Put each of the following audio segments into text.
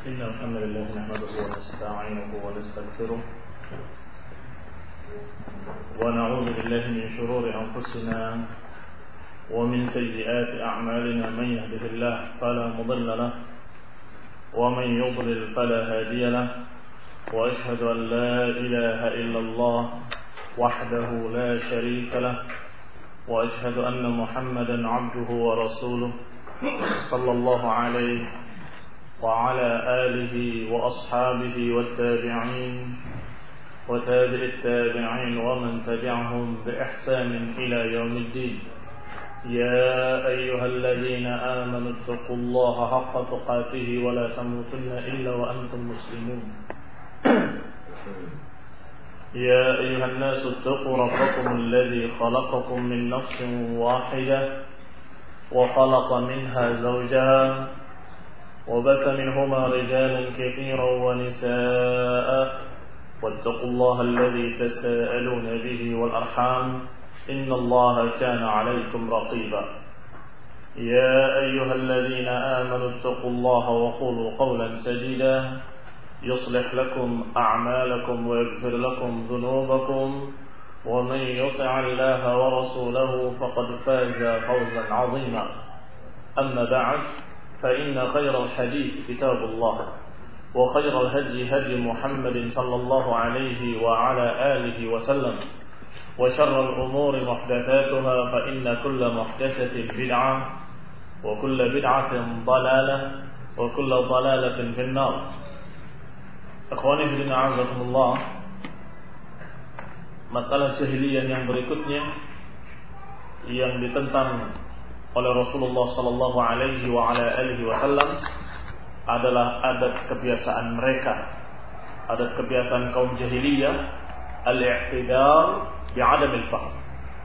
إن الحمد لله نحمده ونستعينه ونستغفره ونعوذ بالله من شرور أنفسنا ومن سيئات أعمالنا. من يهده الله فلا مضل له ومن يضلل فلا هادي له وأشهد أن لا إله إلا الله وحده لا شريك له وأشهد أن محمدا عبده ورسوله صلى الله عليه وعلى آله وأصحابه والتابعين وتابع التابعين ومن تبعهم بإحسان إلى يوم الدين. يا أيها الذين آمنوا اتقوا الله حق تقاته ولا تموتن إلا وأنتم مسلمون. يا أيها الناس اتقوا ربكم الذي خلقكم من نفس واحدة وخلق منها زوجها وبث منهما رجالا كثيرا ونساء واتقوا الله الذي تساءلون به والأرحام إن الله كان عليكم رقيبا. يا أيها الذين آمنوا اتقوا الله وقولوا قولا سديدا يصلح لكم أعمالكم ويغفر لكم ذنوبكم ومن يطع الله ورسوله فقد فاز فوزا عظيما. أما بعد فإن خير الحديث كتاب الله وخير الهدي هدي محمد صلى الله عليه وعلى آله وسلم وشر الأمور محدثاتها فإن كل محدثة بدعة وكل بدعة ضلالة وكل ضلالة في النار. Ikhwani fillah a'azakumullah, masalah jahiliyah yang berikutnya yang ditentang oleh Rasulullah sallallahu alaihi wa ala alihi wasallam adalah adat kebiasaan mereka, adat kebiasaan kaum jahiliyah, al-i'tidar bi'adam al-fahm,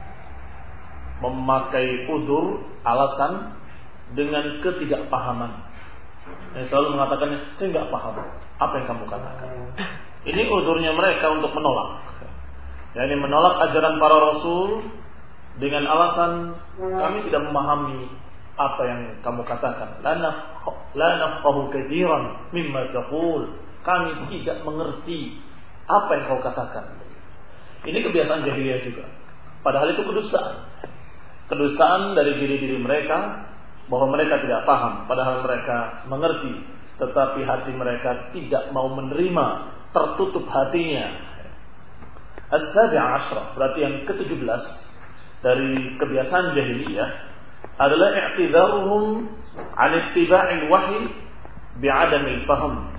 memakai udzur, alasan dengan ketidakpahaman. Yang selalu mengatakannya, saya enggak paham apa yang kamu katakan. Ini udzurnya mereka untuk menolak. Yani menolak ajaran para rasul dengan alasan kami tidak memahami apa yang kamu katakan. La nafqahu katsiran mimma taqul. Kami tidak mengerti apa yang kau katakan. Ini kebiasaan jahiliyah juga. Padahal itu kedustaan. Kedustaan dari diri-diri mereka bahwa mereka tidak paham, padahal mereka mengerti, tetapi hati mereka tidak mau menerima, tertutup hatinya. As-sabi'a asyra, berarti yang ke-17 dari kebiasaan jahiliyah adalah i'tidharuhum 'an ittiba'il wahyi bi'adamil fahm.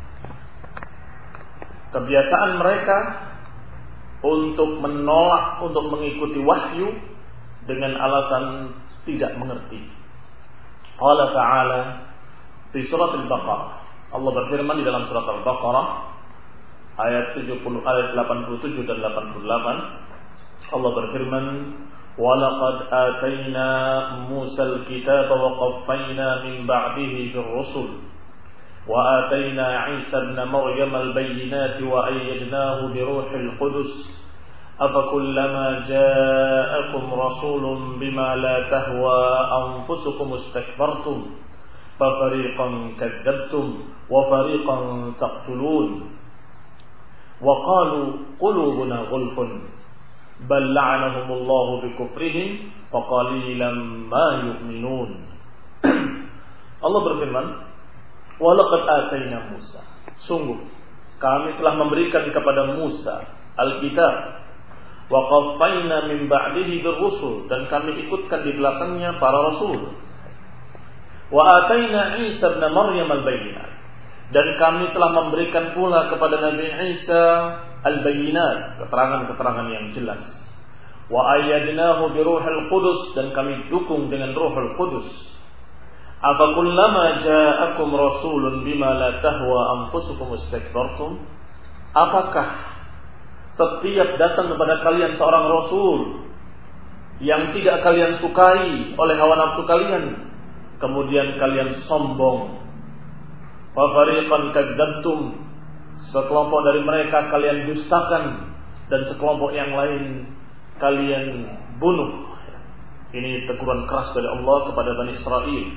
Kebiasaan mereka untuk menolak, untuk mengikuti wahyu dengan alasan tidak mengerti. Allah Ta'ala di surat Al-Baqarah, Allah berfirman di dalam surat Al-Baqarah ayat 87 dan 88. Allah berfirman, وَلَقَدْ آتَيْنَا مُوسَى الْكِتَابَ وَقَفَّيْنَا مِنْ بَعْدِهِ بِالرُّسُلِ وَآتَيْنَا عِيسَى ابْنَ مَرْيَمَ الْبَيِّنَاتِ وَأَيَّدْنَاهُ بِرُوحِ الْقُدُسِ أَفَكُلَّمَا جَاءَكُمْ رَسُولٌ بِمَا لَا تَهْوَى أَنفُسُكُمُ اسْتَكْبَرْتُمْ فَفَرِيقًا كَذَّبْتُمْ وَفَرِيقًا تَقْتُلُونَ وَقَالُوا قُلُوبُنَا غُلْفٌ بَلْ لَعَنَهُمُ اللَّهُ بِكُفْرِهِمْ فَقَلِيلًا مَا يُؤْمِنُونَ. Allah berfirman, وَلَقَدْ آتَيْنَا مُوسَى, sungguh kami telah memberikan kepada Musa Alkitab, wa qaffayna min ba'dihi bir-rusul, dan kami ikutkan di belakangnya para rasul. Wa ataina Isa ibn Maryam al-bayyinat, dan kami telah memberikan pula kepada Nabi Isa al-bayyinat, keterangan-keterangan yang jelas. Wa ayyadnahu bi ruhil qudus, dan kami dukung dengan Ruhul Qudus. Afakullama ja'akum rasulun bima la tahwa anfusukum istakbartum, apakah setiap datang kepada kalian seorang rasul yang tidak kalian sukai oleh hawa nafsu kalian, kemudian kalian sombong. Wa fariqan kadzdzabtum, sekelompok dari mereka kalian dustakan, dan sekelompok yang lain kalian bunuh. Ini teguran keras dari Allah kepada Bani Israel.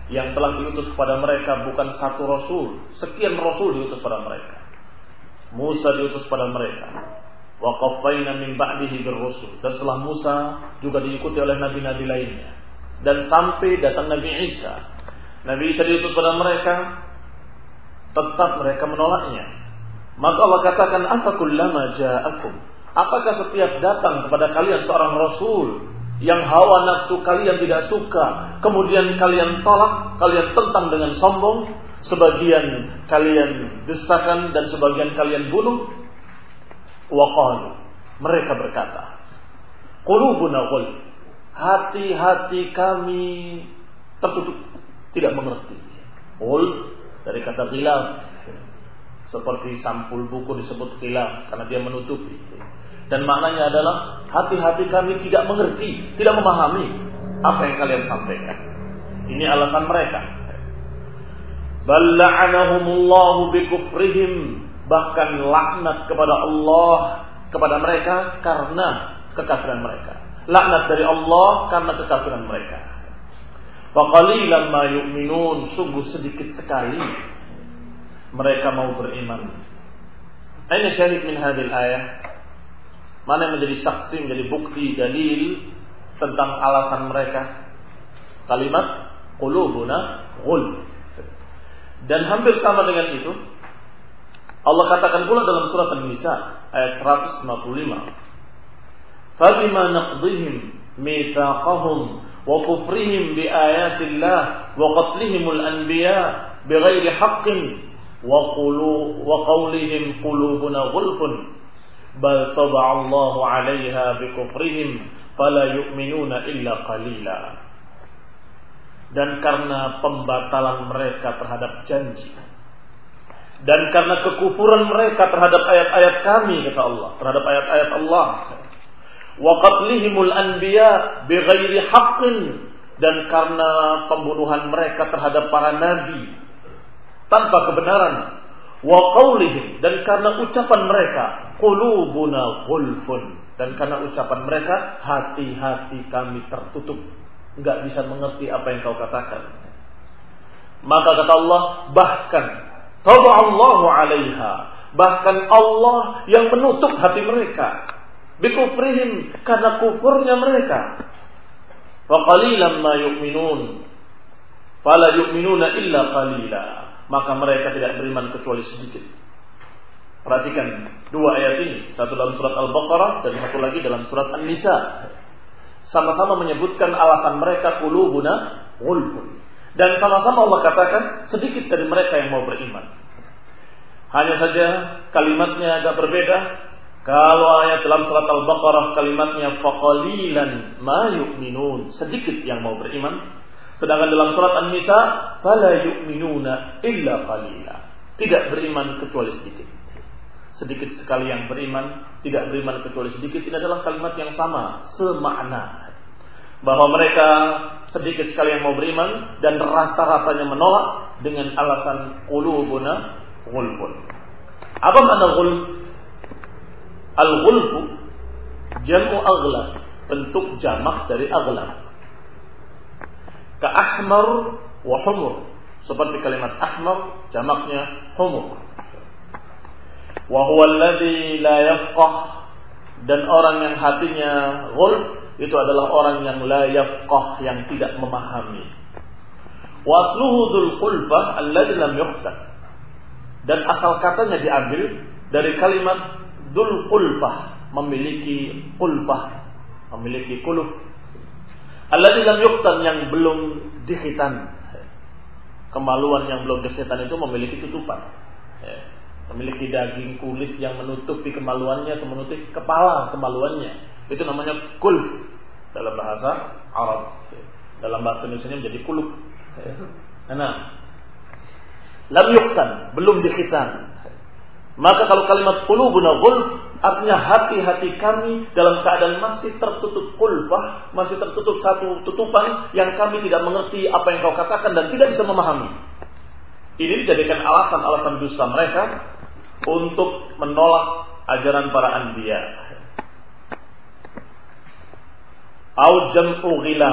yang telah diutus kepada mereka bukan satu rasul, sekian rasul diutus pada mereka. Musa diutus pada mereka. Wa qaffayna min ba'dihi bir-rusul. Dan setelah Musa juga diikuti oleh nabi-nabi lainnya. Dan sampai datang Nabi Isa. Nabi Isa diutus pada mereka, tetap mereka menolaknya. Maka Allah katakan, afakullama ja'akum, apakah setiap datang kepada kalian seorang rasul yang hawa nafsu kalian tidak suka, kemudian kalian tolak, kalian tentang dengan sombong, sebagian kalian dustakan dan sebagian kalian bunuh? Waqalu, mereka berkata, qulubuna ghulf, hati-hati kami tertutup, tidak mengerti. Ghulf dari kata ghilaf, seperti sampul buku disebut ghilaf karena dia menutupi. Dan maknanya adalah hati-hati kami tidak mengerti, tidak memahami apa yang kalian sampaikan. Ini alasan mereka. Bal la'anahumullahu bikufrihim, bahkan laknat kepada Allah kepada mereka karena kekafiran mereka. Laknat dari Allah karena kekafiran mereka. Wa qalilan ma yu'minun, sungguh sedikit sekali mereka mau beriman. Aina syahid min hadhil ayah? Mana yang menjadi saksi, menjadi bukti, dalil tentang alasan mereka? Kalimat qulubuna ghulf. Dan hampir sama dengan itu Allah katakan pula dalam surat An-Nisa ayat 155. Fabima naqdihim mitsaqahum wa kufrihim bi ayatillah wa qatlihimul anbiya bighairi haqqin wa qawlihim qulubuna ghulfun bal taba'allahu 'alaiha bikufrihim fala yu'minuna illa qalila. Dan karena pembatalan mereka terhadap janji, dan karena kekufuran mereka terhadap ayat-ayat kami, kata Allah, terhadap ayat-ayat Allah, wa qatlihimul anbiya bighairi haqqin, dan karena pembunuhan mereka terhadap para nabi tanpa kebenaran, wa qaulihim, dan karena ucapan mereka qulubuna ghulfun, dan karena ucapan mereka hati-hati kami tertutup, enggak bisa mengerti apa yang kau katakan. Maka kata Allah, bahkan taba'allahu 'alaiha, bahkan Allah yang menutup hati mereka, bikufrihim, karena kufurnya mereka. Wa qalilan ma yu'minun, fala yu'minuna illa qalila, maka mereka tidak beriman kecuali sedikit. Perhatikan dua ayat ini, satu dalam surat Al-Baqarah dan satu lagi dalam surat An-Nisa. Sama-sama menyebutkan alasan mereka qulubuna ghulfun, dan sama-sama Allah katakan sedikit dari mereka yang mau beriman. Hanya saja kalimatnya agak berbeda. Kalau ayat dalam surat Al-Baqarah kalimatnya faqalilan ma yu'minun, sedikit yang mau beriman. Sedangkan dalam surat An-Nisa fala yu'minuna illa qalila, tidak beriman kecuali sedikit. Sedikit sekali yang beriman, tidak beriman kecuali sedikit. Ini adalah kalimat yang sama, semakna, bahwa mereka sedikit sekali yang mau beriman dan rata-ratanya menolak dengan alasan qulubuna ghulfun. Apa makna ghulf? Al-ghulfu jam'u aghlab, bentuk jamak dari aghlab. Ka ahmar wa humur, seperti kalimat ahmar jamaknya humur. Wa huwa alladhi la yafqah, dan orang yang hatinya ghulf itu adalah orang yang la yafqah, yang tidak memahami. Wa asluhu dzul qulfah alladhi lam yuhsan, dan asal katanya diambil dari kalimat dzul qulfah, memiliki qulfah, memiliki quluf. Alladhi lam yuhsan, yang belum dikhitan. Kemaluan yang belum dikhitan itu memiliki tutupan, memiliki daging kulit yang menutupi kemaluannya, menutupi kepala kemaluannya. Itu namanya kulf dalam bahasa Arab. Dalam bahasa Indonesia menjadi kuluf. Nah, lam yuqtan, belum dikhitan. Maka kalau kalimat qulubuna ghulf, artinya hati-hati kami dalam keadaan masih tertutup kulfah, masih tertutup satu tutupan yang kami tidak mengerti apa yang kau katakan dan tidak bisa memahami. Ini dijadikan alasan-alasan dusta mereka untuk menolak ajaran para anbiya. Au jam'u ghilaf,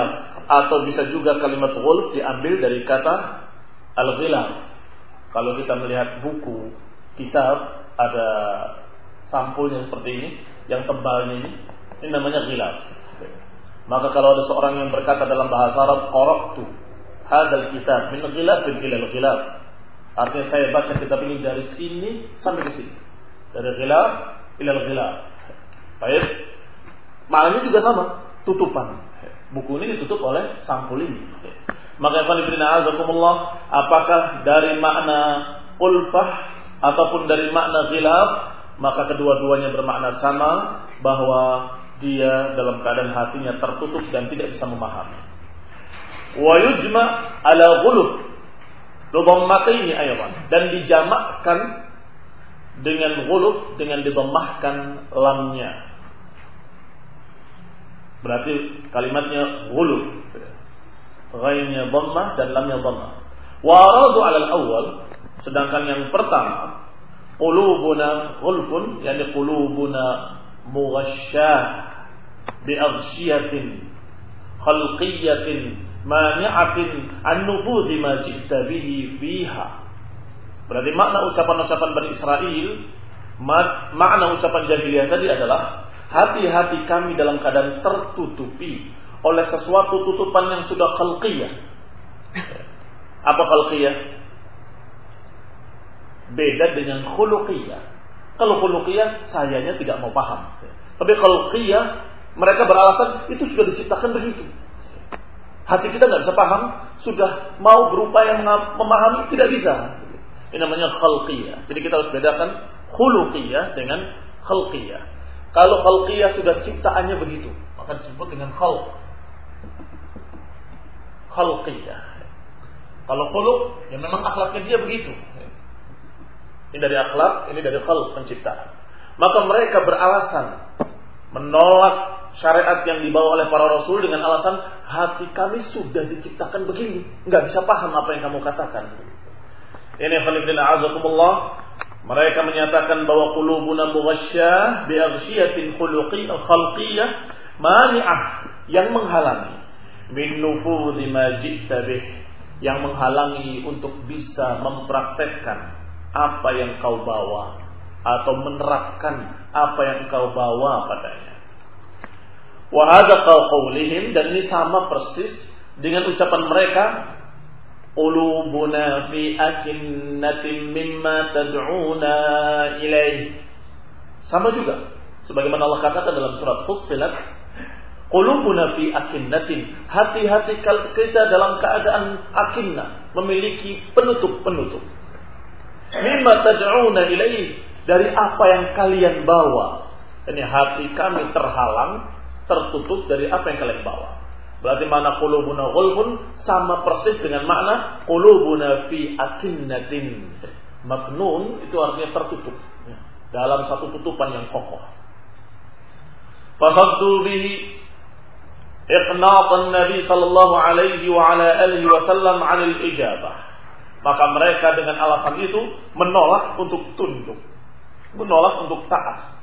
atau bisa juga kalimat ghulf diambil dari kata al-ghilaf. Kalau kita melihat buku, kitab, ada sampulnya seperti ini, yang tebalnya ini namanya ghilaf. Maka kalau ada seorang yang berkata dalam bahasa Arab, qara'tu hadzal kitab min ghilafin ila al-ghilaf, artinya saya baca kitab ini dari sini sampai ke sini, dari ghilaf ila al-ghilaf. Baik, maknanya juga sama, tutupan. Buku ini ditutup oleh sampul ini. Maka azakumullah, apakah dari makna ulfah ataupun dari makna ghilaf, maka kedua-duanya bermakna sama, bahwa dia dalam keadaan hatinya tertutup dan tidak bisa memahami. Wa yujma' ala ghuluf bidhammataini aydan, dan dijamakkan dengan ghuluf dengan didammahkan lamnya. Berarti kalimatnya ghuluf, ghainnya dhammah dan lamnya dhammah. Wa aradu 'ala al-awwal, sedangkan yang pertama qulubuna ghulfun, yani qulubuna mughashshah bi aghshiyatin khalqiyatin mani'atin an nufudhi ma ji'ta bihi fiha. Berarti makna ucapan-ucapan Bani Israel, makna ucapan jahiliyah tadi adalah hati-hati kami dalam keadaan tertutupi oleh sesuatu tutupan yang sudah khalqiyah. Apa khalqiyah? Beda dengan khuluqiyah. Kalau khuluqiyah, sayanya tidak mau paham. Tapi khalqiyah, mereka beralasan itu sudah diciptakan begitu. Hati kita nggak bisa paham, sudah mau berupaya memahami, tidak bisa. Ini namanya khalqiyah. Jadi kita harus bedakan khuluqiyah dengan khalqiyah. Kalau khalqiyah sudah ciptaannya begitu, maka disebut dengan khalq. Khalqiyah. Kalau khuluq, ya memang akhlaknya dia begitu. Ini dari akhlak, ini dari khalq, penciptaan. Maka mereka beralasan menolak syariat yang dibawa oleh para rasul dengan alasan hati kami sudah diciptakan begini, nggak bisa paham apa yang kamu katakan. Ini khalifillah azakumullah. Mereka menyatakan bahwa qulubuna mughashshah bi aghshiyatin khalqiyyah mani'ah, yang menghalangi min nufudhi ma ji'ta bih, yang menghalangi untuk bisa mempraktekkan apa yang kau bawa atau menerapkan apa yang kau bawa padanya. Wa hadza qaulihim, dan ini sama persis dengan ucapan mereka, qulubuna fi akinnatin mimma tad'una ilaih. Sama juga sebagaimana Allah katakan dalam surat Fussilat, qulubuna fi akinnatin, hati-hati kita dalam keadaan akinnah, memiliki penutup-penutup. Mimma tad'una ilaih, dari apa yang kalian bawa. Ini hati kami terhalang, tertutup dari apa yang kalian bawa. Berarti makna qulubuna ghulfun sama persis dengan makna qulubuna fi akinnatin. Maknun itu artinya tertutup, dalam satu tutupan yang kokoh. Fasaddu bihi iqnatan Nabi sallallahu alaihi wa ala alihi wasallam 'anil ijabah. Maka mereka dengan alasan itu menolak untuk tunduk, menolak untuk taat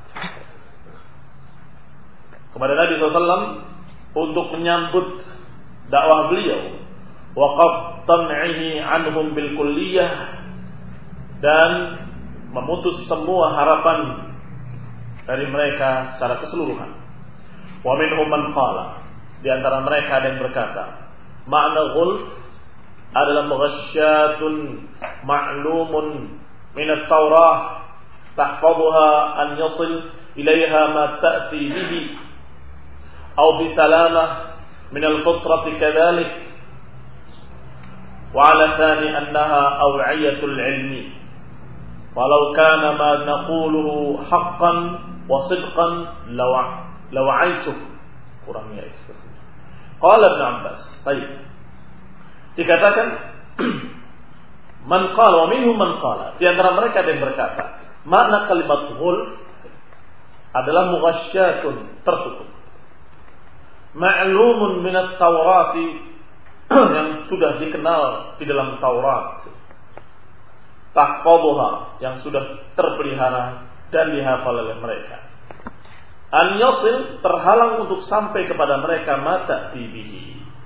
kepada Nabi SAW untuk menyambut dakwah beliau, waqaf tam'ihi anhum bil kulliyah, dan memutus semua harapan dari mereka secara keseluruhan. Wa minhum man qala, di antara mereka ada yang berkata, makna ghulf adalah mughassyatun ma'lumun min at-Taurah tahfazuha an yasil ilaiha ma ta'ti bihi أو بسلامة من الفطرة كذلك. وعلى ثاني أنها أوعية العلم، ولو كان ما نقوله حقا وصدقا لوعيته. قال ابن عباس. طيب, dikatakan man qala wa minhum man qala, di antara mereka ada yang berkata makna kalimat ghulf adalah mughassyatun, tertutup, ma'lumun minat Taurati, yang sudah dikenal di dalam Taurat, tahfazuha, yang sudah terpelihara dan dihafal oleh mereka, an yasil, terhalang untuk sampai kepada mereka, mata tibihi,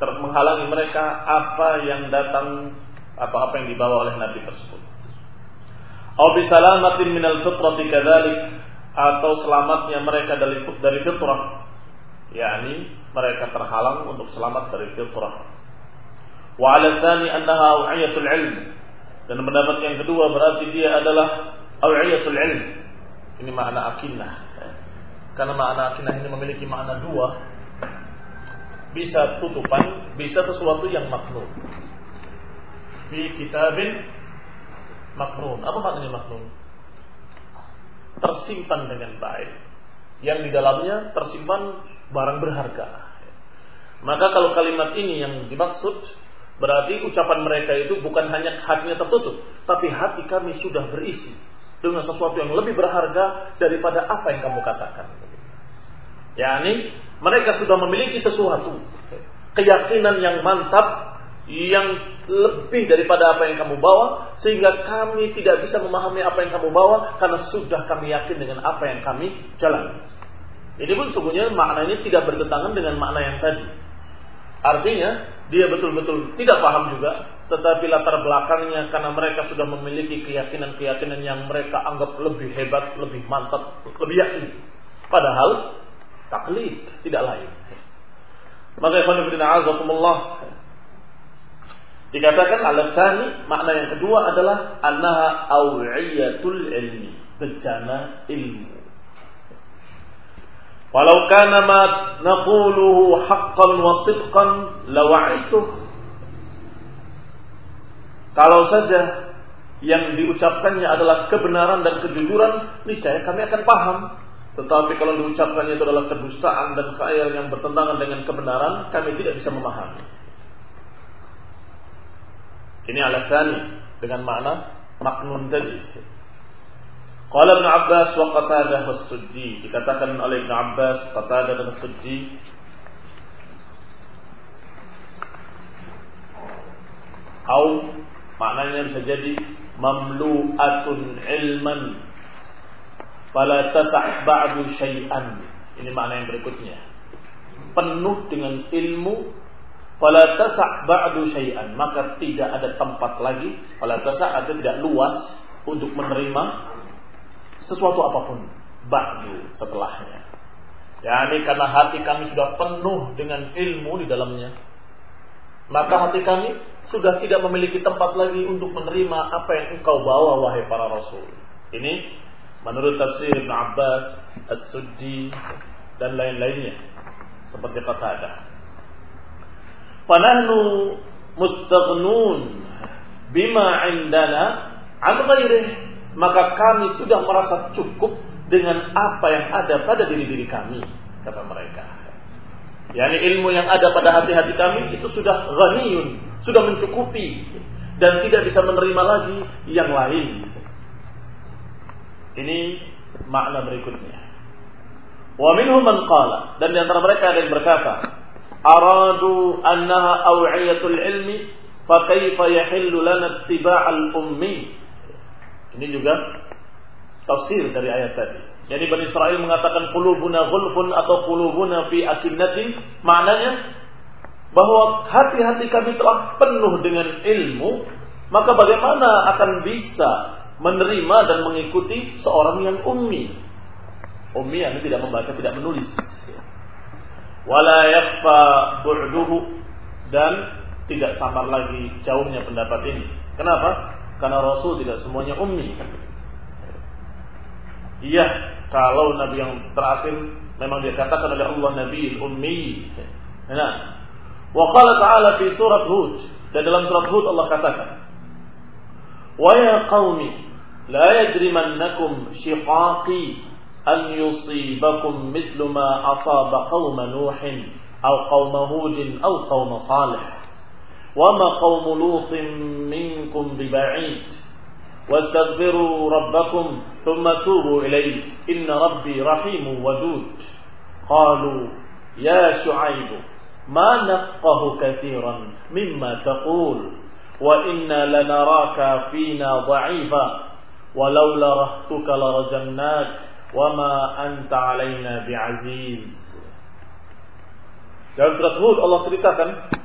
menghalangi mereka apa yang datang atau apa yang dibawa oleh Nabi tersebut. Aw bisalamatin minal fitrati kadzalik, atau selamatnya mereka dari fitrah, yakni mereka terhalang untuk selamat dari fitrah. Wa 'ala tsani annaha awiyatul ilm, dan pendapat yang kedua berarti dia adalah awiyatul ilm. Ini makna akinah. Karena makna akinah ini memiliki makna dua, bisa tutupan, bisa sesuatu yang maknun. Fi kitabin maknun. Apa maknanya maknun? Tersimpan dengan baik, yang di dalamnya tersimpan barang berharga. Maka kalau kalimat ini yang dimaksud, berarti ucapan mereka itu bukan hanya hatinya tertutup, tapi hati kami sudah berisi dengan sesuatu yang lebih berharga daripada apa yang kamu katakan. yakni mereka sudah memiliki sesuatu, keyakinan yang mantap, yang lebih daripada apa yang kamu bawa, sehingga kami tidak bisa memahami apa yang kamu bawa karena sudah kami yakin dengan apa yang kami jalani. Ini pun sesungguhnya maknanya tidak bertentangan dengan makna yang tadi. Artinya dia betul-betul tidak paham juga, tetapi latar belakangnya karena mereka sudah memiliki keyakinan-keyakinan yang mereka anggap lebih hebat, lebih mantap, lebih yakin. Padahal taklid tidak lain. Maka ikhwan fillah azakumullah, dikatakan al-tsani, makna yang kedua adalah annaha awiyatul ilmi, bejana ilmu. Walau kana ma naquluhu haqqan wa sidqan lawa'ituh. Kalau saja yang diucapkannya adalah kebenaran dan kejujuran, niscaya kami akan paham. Tetapi kalau diucapkannya itu adalah kedustaan dan khayal yang bertentangan dengan kebenaran, kami tidak bisa memahami. Ini al-tsani dengan makna maknun tadi. Qala Ibnu Abbas wa Qatadah was-Suddi, dikatakan oleh Ibnu Abbas, Qatadah dan As-Suddi, au maknanya bisa jadi mamlu'atun ilman fala tasah ba'du syai'an. Ini makna yang berikutnya, penuh dengan ilmu, fala tasah ba'du syai'an, maka tidak ada tempat lagi, fala tasah artinya tidak luas untuk menerima sesuatu apapun ba'du setelahnya. Yani karena hati kami sudah penuh dengan ilmu di dalamnya, maka hati kami sudah tidak memiliki tempat lagi untuk menerima apa yang engkau bawa wahai para rasul. Ini menurut tafsir Ibnu Abbas, As-Suddi dan lain-lainnya seperti Qatadah. Fanahnu mustaghnun bima indana an ghairihi, maka kami sudah merasa cukup dengan apa yang ada pada diri-diri kami, kata mereka. Yani ilmu yang ada pada hati-hati kami itu sudah ghaniyun, sudah mencukupi dan tidak bisa menerima lagi yang lain. Ini makna berikutnya. Wa minhum man qala, dan di antara mereka ada yang berkata, aradu annaha awiyatul ilmi fa kaifa yahillu lana ittiba'al ummi. Ini juga tafsir dari ayat tadi. Jadi Bani Israel mengatakan qulubuna ghulfun atau qulubuna fi akinnatin, maknanya bahwa hati-hati kami telah penuh dengan ilmu, maka bagaimana akan bisa menerima dan mengikuti seorang yang ummi. Ummi yang tidak membaca, tidak menulis. Wala yakhfa bu'duhu, dan tidak samar lagi jauhnya pendapat ini. Kenapa? Karena Rasul tidak semuanya ummi. Iya, kalau Nabi yang terakhir memang dikatakan oleh Allah Nabi ummi. Nah, wa qala ta'ala fi surat Hud, dan dalam surat Hud Allah katakan, wa ya qaumi la yajrimannakum shiqaqi an yusibakum mithlu ma asaba qauma nuhin aw qauma hudin aw qauma salih وَمَا قَوْمُ لُوطٍ مِّنكُمْ بِبَعِيدٍ وَاسْتَغْفِرُوا رَبَّكُمْ ثُمَّ تُوبُوا إِلَيْهِ إِنَّ رَبِّي رَحِيمٌ وَدُودٌ قَالُوا يَا شُعَيْبُ مَا نَفْقَهُ كَثِيرًا مِمَّا تَقُولُ وَإِنَّا لَنَرَاكَ فِينَا ضَعِيفًا وَلَوْلَا رَهْطُكَ لَرَجَمْنَاكَ وَمَا أَنْتَ عَلَيْنَا بِعَزِيزٍ. Dalam surat Hud Allah ceritakan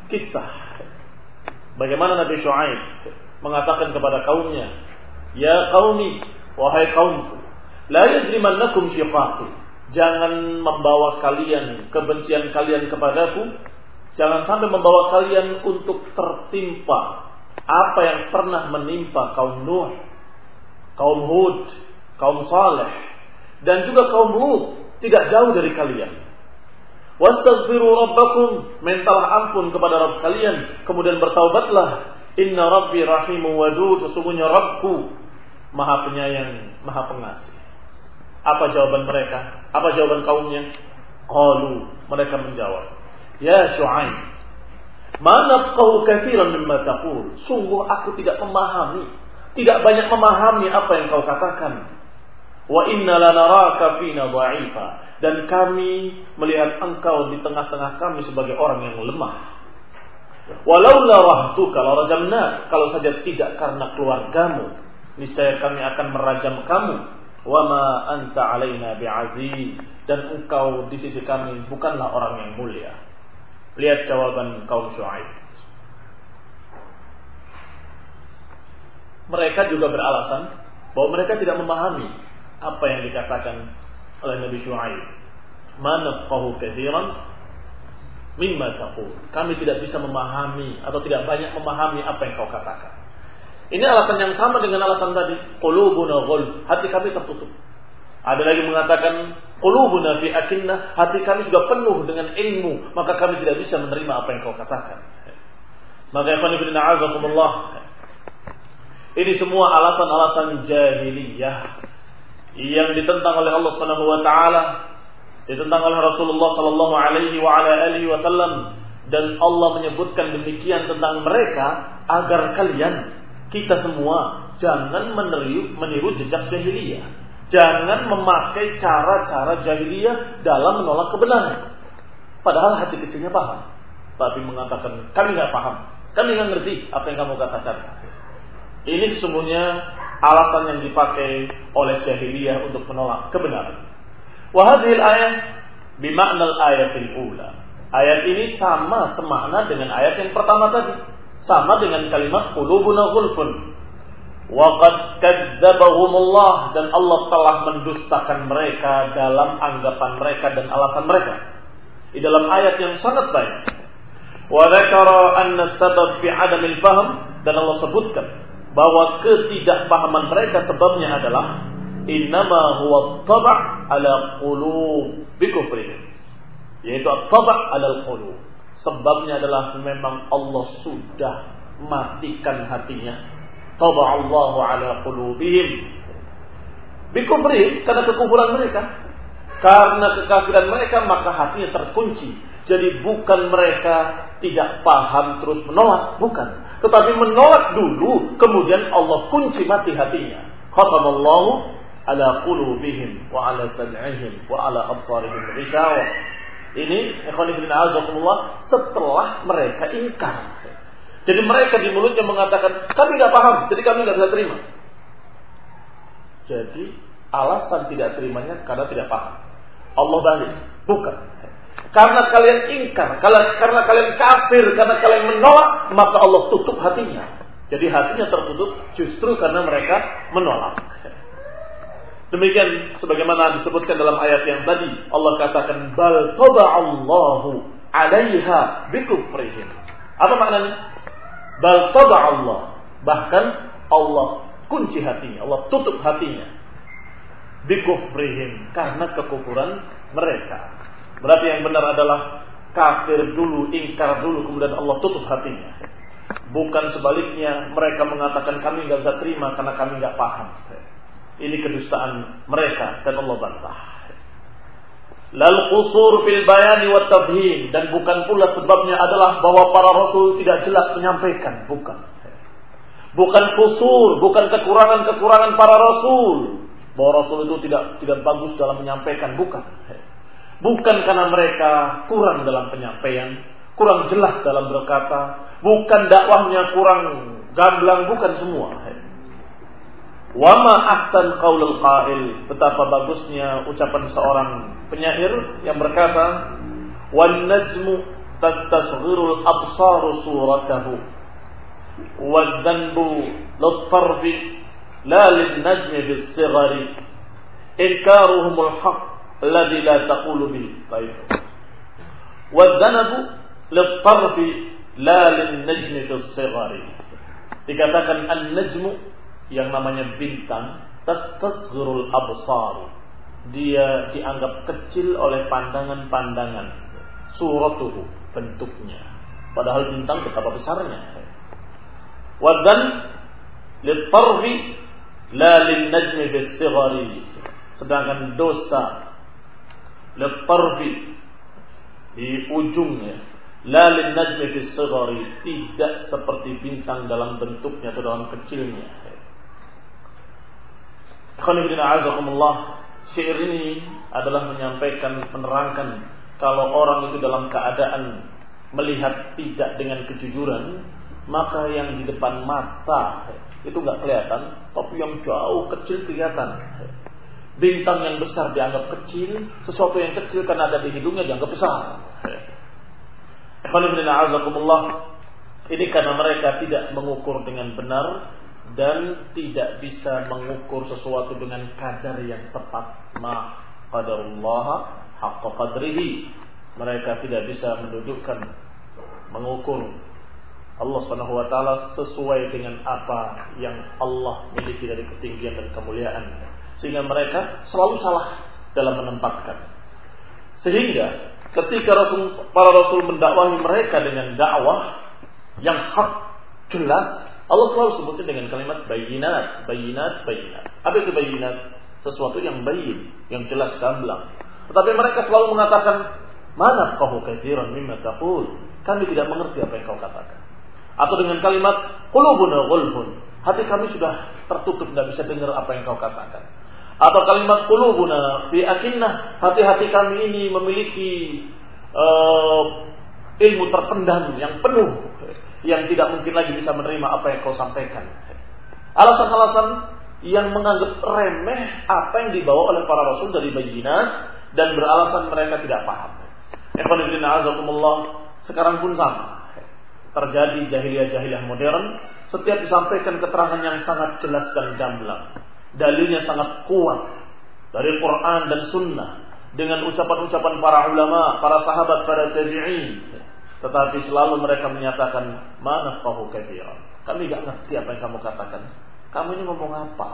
kisah bagaimana Nabi Syuaib mengatakan kepada kaumnya, ya qaumi, wahai kaumku, la yajrimannakum shiqaqi, jangan membawa kalian kebencian kalian kepadaku, jangan sampai membawa kalian untuk tertimpa apa yang pernah menimpa kaum Nuh, kaum Hud, kaum Saleh, dan juga kaum Lut, tidak jauh dari kalian. Wastaghfiru rabbakum, mintalah ampun kepada Rabb kalian, kemudian bertaubatlah. Inna rabbi rahimu wadud, sesungguhnya Rabbku Maha Penyayang, Maha Pengasih. Apa jawaban mereka? Apa jawaban kaumnya? Qalu, mereka menjawab, ya Syuaib, ma nafqahu katsiran mimma taqul, sungguh aku tidak memahami, tidak banyak memahami apa yang kau katakan. Wa inna lanaraka fina dha'ifa, dan kami melihat engkau di tengah-tengah kami sebagai orang yang lemah. Walaula rahtuka larajamna, kalau saja tidak karena keluargamu, niscaya kami akan merajam kamu. Wama anta alaina bi'aziz, dan engkau di sisi kami bukanlah orang yang mulia. Lihat jawaban kaum Syuaib. Mereka juga beralasan bahwa mereka tidak memahami apa yang dikatakan oleh Nabi Syuaib. Ma nafqahu katsiran mimma taqul, kami tidak bisa memahami atau tidak banyak memahami apa yang kau katakan. Ini alasan yang sama dengan alasan tadi, qulubuna ghulf, hati kami tertutup. Ada lagi mengatakan qulubuna fi akinnah, hati kami juga penuh dengan ilmu, maka kami tidak bisa menerima apa yang kau katakan. Maka ikhwan fillah a'azakumullah, ini semua alasan-alasan jahiliyah yang ditentang oleh Allah Subhanahu wa taala, ditentang oleh Rasulullah sallallahu alaihi wa ala alihi wasallam, dan Allah menyebutkan demikian tentang mereka agar kalian, kita semua, jangan meniru jejak jahiliyah. Jangan memakai cara-cara jahiliyah dalam menolak kebenaran. Padahal hati kecilnya paham, tapi mengatakan kami enggak paham, kami enggak ngerti apa yang kamu katakan. Ini sesungguhnya alasan yang dipakai oleh jahiliyah untuk menolak kebenaran. Wa hadhil ayat bimakna al-ayatil ula. Ayat ini sama semakna dengan ayat yang pertama tadi. Sama dengan kalimat qulubuna ghulfun. Wa qad kadzdzabahumullah, dan Allah telah mendustakan mereka dalam anggapan mereka dan alasan mereka. Di dalam ayat yang sangat banyak. Wa dzakara anna sabab fi 'adamil fahm, dan Allah sebutkan bahwa ketidakpahaman mereka sebabnya adalah innama huwa at-tab' ala qulub bi kufrihim, yaitu at-tab' ala al-qulub. Sebabnya adalah memang Allah sudah matikan hatinya. Taba'allahu ala qulubihim bi kufrihim, karena kekufuran mereka, karena kekafiran mereka, maka hatinya terkunci. Jadi bukan mereka tidak paham terus menolak, bukan, tetapi menolak dulu, kemudian Allah kunci mati hatinya. Khatamallahu ala qulubihim wa ala sam'ihim wa ala absarihim ghishawah. Ini ikhwan fillah azakumullah, setelah mereka ingkar. Jadi mereka di mulutnya mengatakan kami enggak paham, jadi kami enggak bisa terima. Jadi alasan tidak terimanya karena tidak paham. Allah balik, bukan. Karena kalian ingkar, karena kalian kafir, karena kalian menolak, maka Allah tutup hatinya. Jadi hatinya tertutup justru karena mereka menolak. Demikian sebagaimana disebutkan dalam ayat yang tadi, Allah katakan bal taba'allahu 'alaiha bikufrihim. Apa maknanya? Bal taba'allah, bahkan Allah kunci hatinya, Allah tutup hatinya bikufrihim, karena kekufuran mereka. Berarti yang benar adalah kafir dulu, ingkar dulu, kemudian Allah tutup hatinya. Bukan sebaliknya, mereka mengatakan kami enggak bisa terima karena kami enggak paham. Ini kedustaan mereka dan Allah bantah. Lal qusur fil bayani wat tabhin, dan bukan pula sebabnya adalah bahwa para rasul tidak jelas menyampaikan, bukan. Bukan qusur, bukan kekurangan-kekurangan para rasul. Bahwa rasul itu tidak bagus dalam menyampaikan, bukan. Bukan karena mereka kurang dalam penyampaian, kurang jelas dalam berkata, bukan dakwahnya kurang gamblang, bukan semua. Wa ma ahsan qaulul qail, betapa bagusnya ucapan seorang penyair yang berkata, wan najmu tastasghirul absaru suratahu wadh-dhanbu lit-tarfi la lin-najmi bis-sighari inkaruhumul haqq alladhi la taqulu bihi. Baik. Wadh-dhanbu lit-tarfi la lin-najmi bis-sighari. Dikatakan an-najmu yang namanya bintang, tastasghirul absar, dia dianggap kecil oleh pandangan-pandangan, suratuhu, bentuknya, padahal bintang betapa besarnya. Wadan litarfi la linnajmi bis-sighari, sedangkan dosa litarfi di ujungnya, la linnajmi bis-sighari, tidak seperti bintang dalam bentuknya atau dalam kecilnya. Syair ini adalah menyampaikan, menerangkan kalau orang itu dalam keadaan melihat tidak dengan kejujuran, maka yang di depan mata itu nggak kelihatan, tapi yang jauh kecil kelihatan. Bintang yang besar dianggap kecil, sesuatu yang kecil karena ada di hidungnya dianggap besar. Ini karena mereka tidak mengukur dengan benar dan tidak bisa mengukur sesuatu dengan kadar yang tepat. Ma qadarullah haqqa qadrihi. Mereka tidak bisa mengukur Allah Subhanahu wa taala sesuai dengan apa yang Allah miliki dari ketinggian dan kemuliaan. Sehingga mereka selalu salah dalam menempatkan. Sehingga ketika para rasul mendakwahi mereka dengan dakwah yang hak, jelas, Allah selalu sebutnya dengan kalimat bayinat. Apa itu bayinat? Sesuatu yang bayin, yang jelas gamblang. Tetapi mereka selalu mengatakan, mana qahu katsiran mimma taqul? Kami tidak mengerti apa yang kau katakan. Atau dengan kalimat qulubuna ghulfun, hati kami sudah tertutup, tidak bisa dengar apa yang kau katakan. Atau kalimat qulubuna fi akinnah, hati-hati kami ini memiliki ilmu terpendam yang penuh, yang tidak mungkin lagi bisa menerima apa yang kau sampaikan. Alasan-alasan yang menganggap remeh apa yang dibawa oleh para rasul dari bayinat, dan beralasan mereka tidak paham. Sekarang pun sama. Terjadi jahiliyah modern, setiap disampaikan keterangan yang sangat jelas dan gamblang, dalilnya sangat kuat dari Quran dan Sunnah, dengan ucapan-ucapan para ulama, para sahabat, para tabi'in. Tetapi selalu mereka menyatakan, mana qahu katsiran. Kami tidak ngerti apa yang kamu katakan. Kamu ini ngomong apa?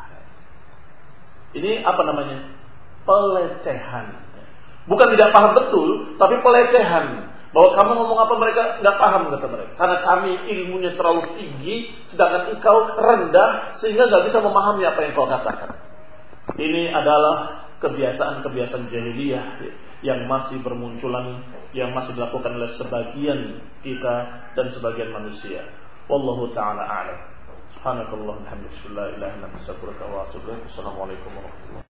Ini apa namanya? Pelecehan. Bukan tidak paham betul, tapi pelecehan. Bahwa kamu ngomong apa mereka tidak paham, kata mereka. Karena kami ilmunya terlalu tinggi, sedangkan engkau rendah, sehingga tidak bisa memahami apa yang kau katakan. Ini adalah kebiasaan-kebiasaan jahiliyah yang masih bermunculan, yang masih dilakukan oleh sebagian kita dan sebagian manusia. Wallahu ta'ala a'lam. Subhanakallahumma wa bihamdika, la ilaha illa anta, astaghfiruka wa atubu ilaik. Assalamualaikum warahmatullahi wabarakatuh.